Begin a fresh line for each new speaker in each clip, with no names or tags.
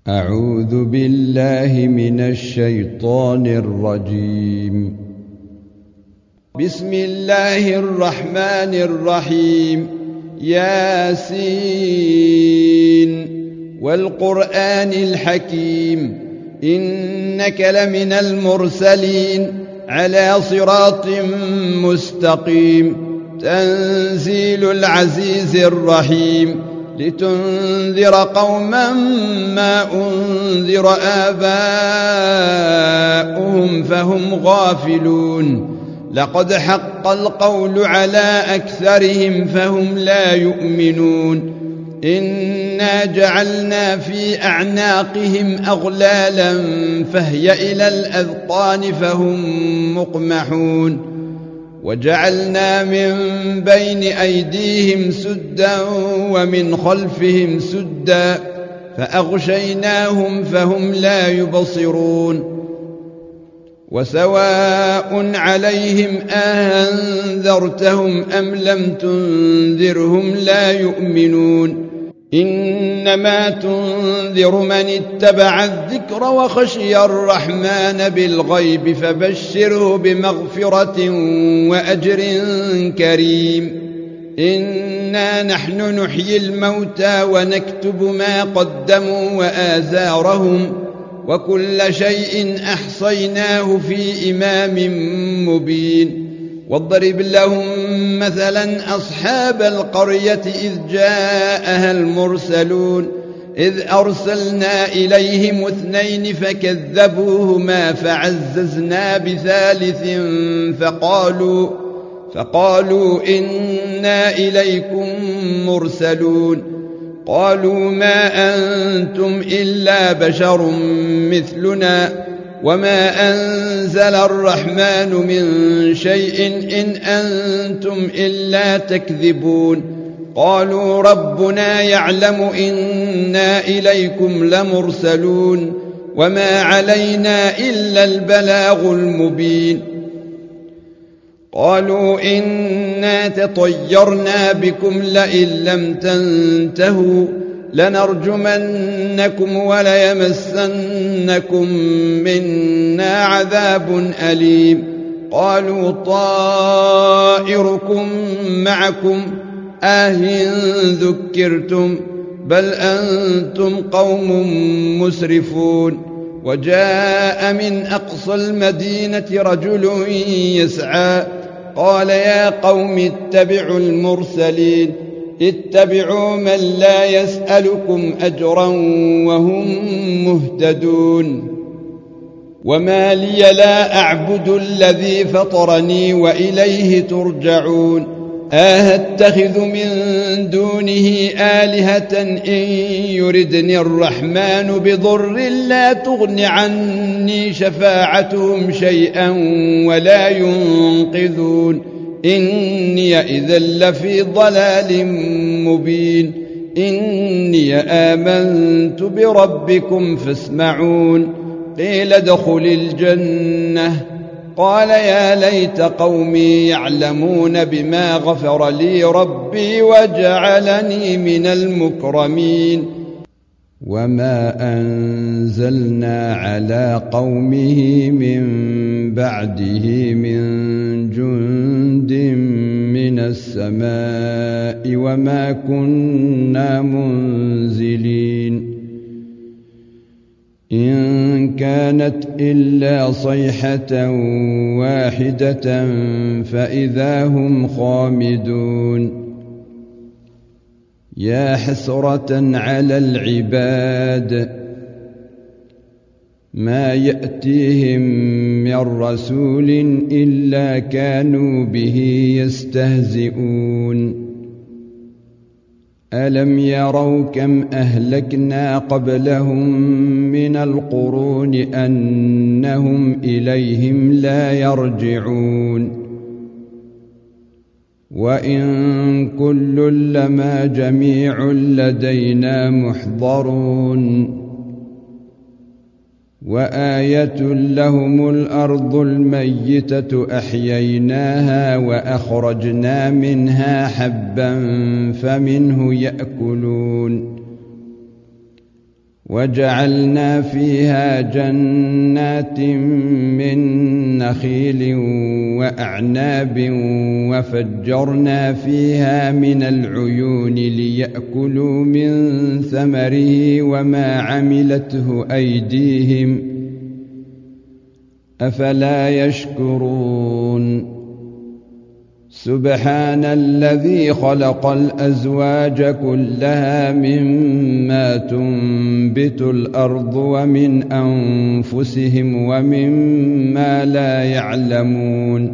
أعوذ بالله من الشيطان الرجيم. بسم الله الرحمن الرحيم. ياسين والقرآن الحكيم إنك لمن المرسلين على صراط مستقيم تنزيل العزيز الرحيم لتنذر قوما ما أنذر آباؤهم فهم غافلون لقد حق القول على أكثرهم فهم لا يؤمنون إنا جعلنا في أعناقهم أغلالا فهي إلى الأذقان فهم مقمحون وجعلنا من بين أيديهم سدا ومن خلفهم سدا فأغشيناهم فهم لا يبصرون وسواء عليهم أنذرتهم أم لم تنذرهم لا يؤمنون إنما تنذر من اتبع الذكر وخشي الرحمن بالغيب فبشره بمغفرة وأجر كريم إنا نحن نحيي الموتى ونكتب ما قدموا وآثارهم وكل شيء أحصيناه في إمام مبين واضرب لهم مثلا أصحاب القرية إذ جاءها المرسلون إذ أرسلنا إليهم 2 فكذبوهما فعززنا بثالث فقالوا إنا إليكم مرسلون قالوا ما أنتم إلا بشر مثلنا وما أنزل الرحمن من شيء إن أنتم إلا تكذبون قالوا ربنا يعلم إنا إليكم لمرسلون وما علينا إلا البلاغ المبين قالوا إنا تطيرنا بكم لئن لم تنتهوا لنرجمنكم وليمسنكم منا عذاب أليم قالوا طائركم معكم ذكرتم بل أنتم قوم مسرفون وجاء من أقصى المدينة رجل يسعى قال يا قوم اتبعوا المرسلين اتبعوا من لا يسألكم أجرا وهم مهتدون وما لي لا أعبد الذي فطرني وإليه ترجعون أتخذ من دونه آلهة إن يردني الرحمن بضر لا تغن عني شفاعتهم شيئا ولا ينقذون إني إذا لفي ضلال مبين إني آمنت بربكم فاسمعون قيل ادخل الجنة قال يا ليت قومي يعلمون بما غفر لي ربي وجعلني من المكرمين وما أنزلنا على قومه من بعده من جند من السماء وما كنا منزلين إن كانت إلا صيحة واحدة فإذا هم خامدون يا حسرة على العباد ما يأتيهم من رسول إلا كانوا به يستهزئون ألم يروا كم أهلكنا قبلهم من القرون أنهم إليهم لا يرجعون وإن كل لما جميع لدينا محضرون وآية لهم الأرض الميتة أحييناها وأخرجنا منها حبا فمنه يأكلون وجعلنا فيها جنات من نخيل وأعناب وفجرنا فيها من العيون ليأكلوا من ثمره وما عملته أيديهم أفلا يشكرون سبحان الذي خلق الأزواج كلها مما تنبت الأرض ومن أنفسهم ومما لا يعلمون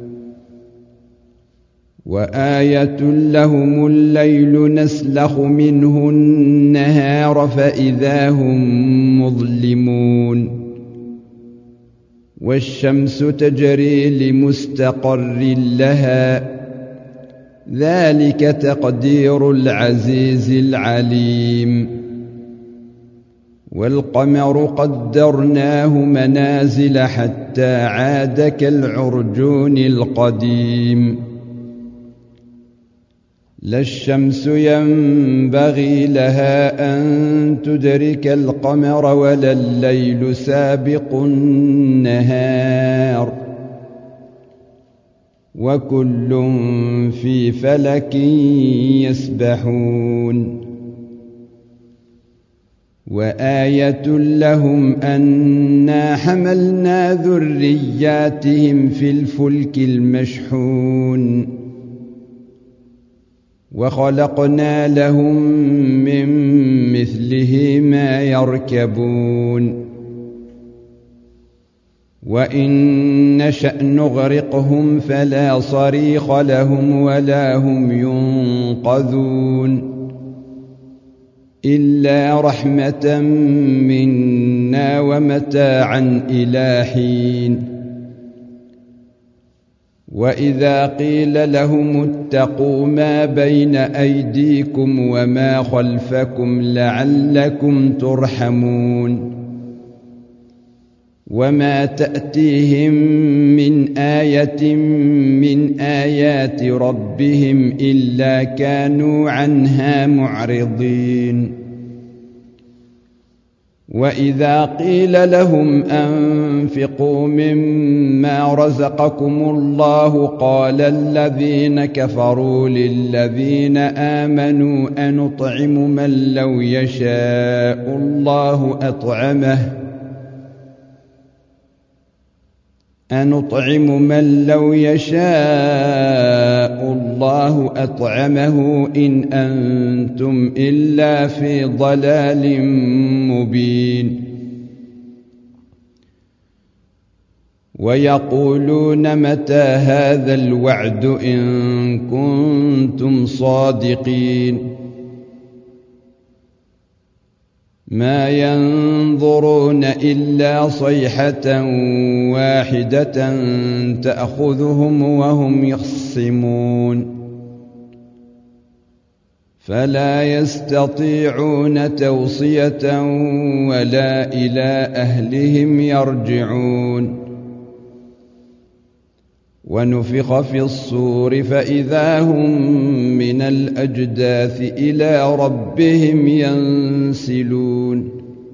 وآية لهم الليل نسلخ منه النهار فإذا هم مظلمون والشمس تجري لمستقر لها ذلك تقدير العزيز العليم والقمر قدرناه منازل حتى عاد كالعرجون القديم لا الشمس ينبغي لها أن تدرك القمر ولا الليل سابق النهار وكل في فلك يسبحون وآية لهم أنا حملنا ذرياتهم في الفلك المشحون وخلقنا لهم من مثله ما يركبون وإن نشأ نغرقهم فلا صريخ لهم ولا هم ينقذون إلا رحمة منا ومتاعا إلى حين وإذا قيل لهم اتقوا ما بين أيديكم وما خلفكم لعلكم ترحمون وما تأتيهم من آية من آيات ربهم إلا كانوا عنها معرضين وإذا قيل لهم أنفقوا مما رزقكم الله قال الذين كفروا للذين آمنوا أنطعم من لو يشاء الله أطعمه إن أنتم إلا في ضلال مبين ويقولون متى هذا الوعد إن كنتم صادقين ما ينظرون إلا صيحة واحدة تأخذهم وهم يخصمون فلا يستطيعون توصية ولا إلى أهلهم يرجعون ونفخ في الصور فإذا هم من الأجداث إلى ربهم ينسلون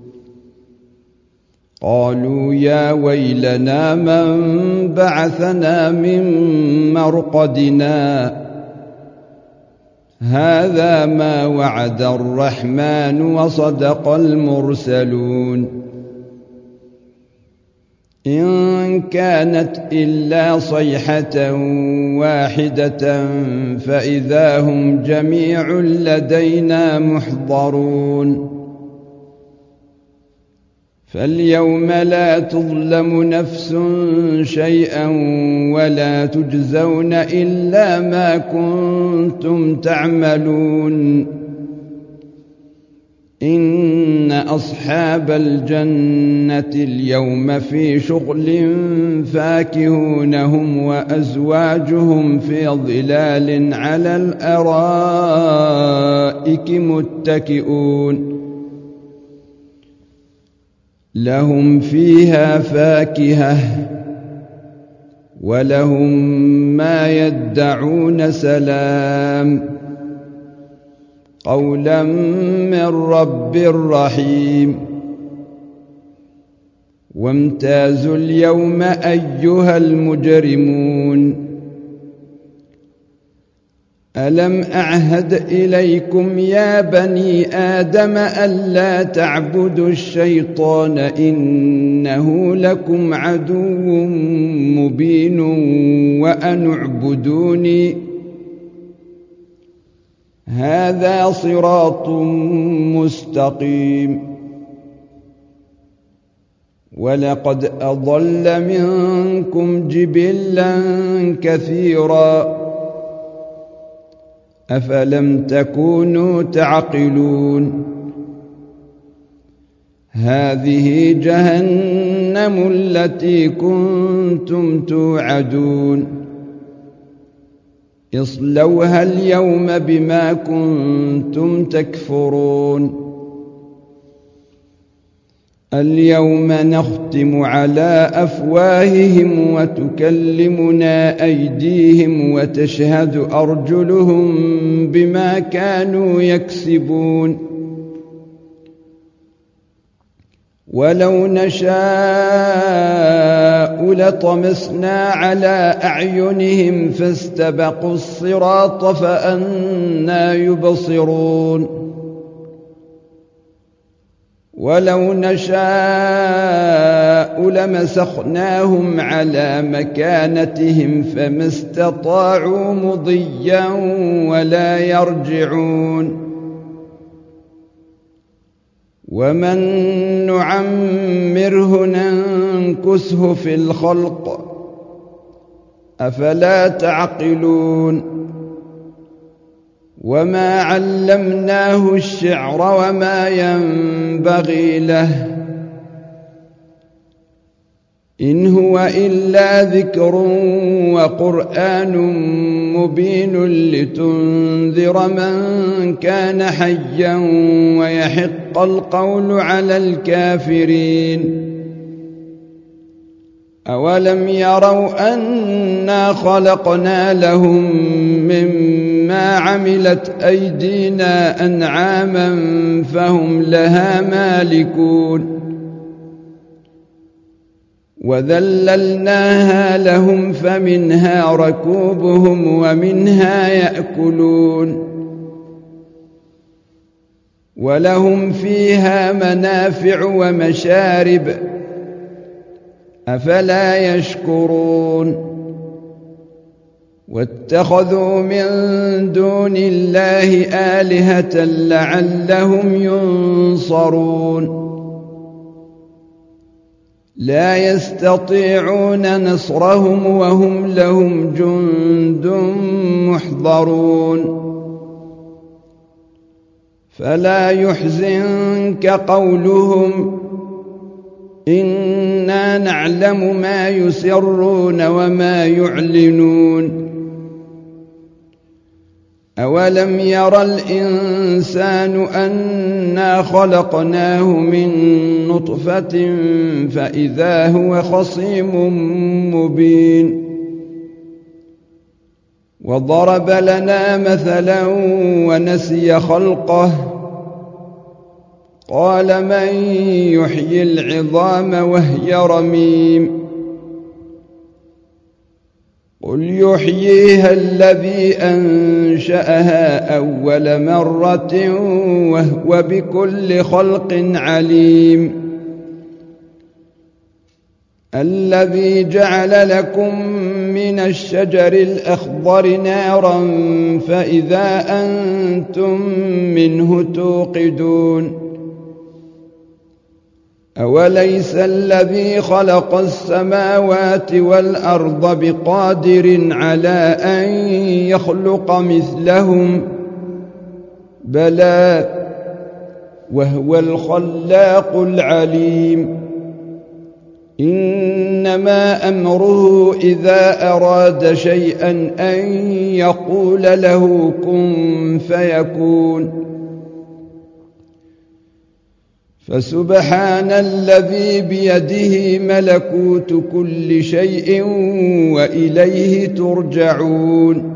قالوا يا ويلنا من بعثنا من مرقدنا هذا ما وعد الرحمن وصدق المرسلون إن كانت إلا صيحة واحدة فإذا هم جميع لدينا محضرون فاليوم لا تظلم نفس شيئا ولا تجزون إلا ما كنتم تعملون إن أصحاب الجنة اليوم في شغل فاكهون هم وأزواجهم في ظلال على الأرائك متكئون لهم فيها فاكهة ولهم ما يدعون سلام قولا من رب رحيم وامتازوا اليوم أيها المجرمون ألم أعهد إليكم يا بني آدم ألا تعبدوا الشيطان إنه لكم عدو مبين وأن اعبدوني هذا صراط مستقيم ولقد أضل منكم جبلا كثيرا أفلم تكونوا تعقلون هذه جهنم التي كنتم توعدون اصلوها اليوم بما كنتم تكفرون اليوم نختم على أفواههم وتكلمنا أيديهم وتشهد أرجلهم بما كانوا يكسبون ولو نشاء لطمسنا على أعينهم فاستبقوا الصراط فأنى يبصرون ولو نشاء لمسخناهم على مكانتهم فما استطاعوا مضيا ولا يرجعون ومن نعمره ننكسه في الخلق أفلا تعقلون وما علمناه الشعر وما ينبغي له إن هو إلا ذكر وقرآن مبين لتنذر من كان حيا ويحق القول على الكافرين أولم يروا أنا خلقنا لهم مما عملت أيدينا أنعاما فهم لها مالكون وذللناها لهم فمنها ركوبهم ومنها يأكلون ولهم فيها منافع ومشارب أفلا يشكرون واتخذوا من دون الله آلهة لعلهم ينصرون لا يستطيعون نصرهم وهم لهم جند محضرون فلا يحزنك قولهم إنا نعلم ما يسرون وما يعلنون أولم ير الإنسان أنا خلقناه من نطفة فإذا هو خصيم مبين وضرب لنا مثلا ونسي خلقه قال من يحيي العظام وهي رميم قل يحييها الذي أنشأها أول مرة وهو بكل خلق عليم الذي جعل لكم من الشجر الأخضر نارا فإذا أنتم منه توقدون أوليس الذي خلق السماوات والأرض بقادر على أن يخلق مثلهم بلى وهو الخلاق العليم إنما أمره إذا أراد شيئا أن يقول له كن فيكون فسبحان الذي بيده ملكوت كل شيء وإليه ترجعون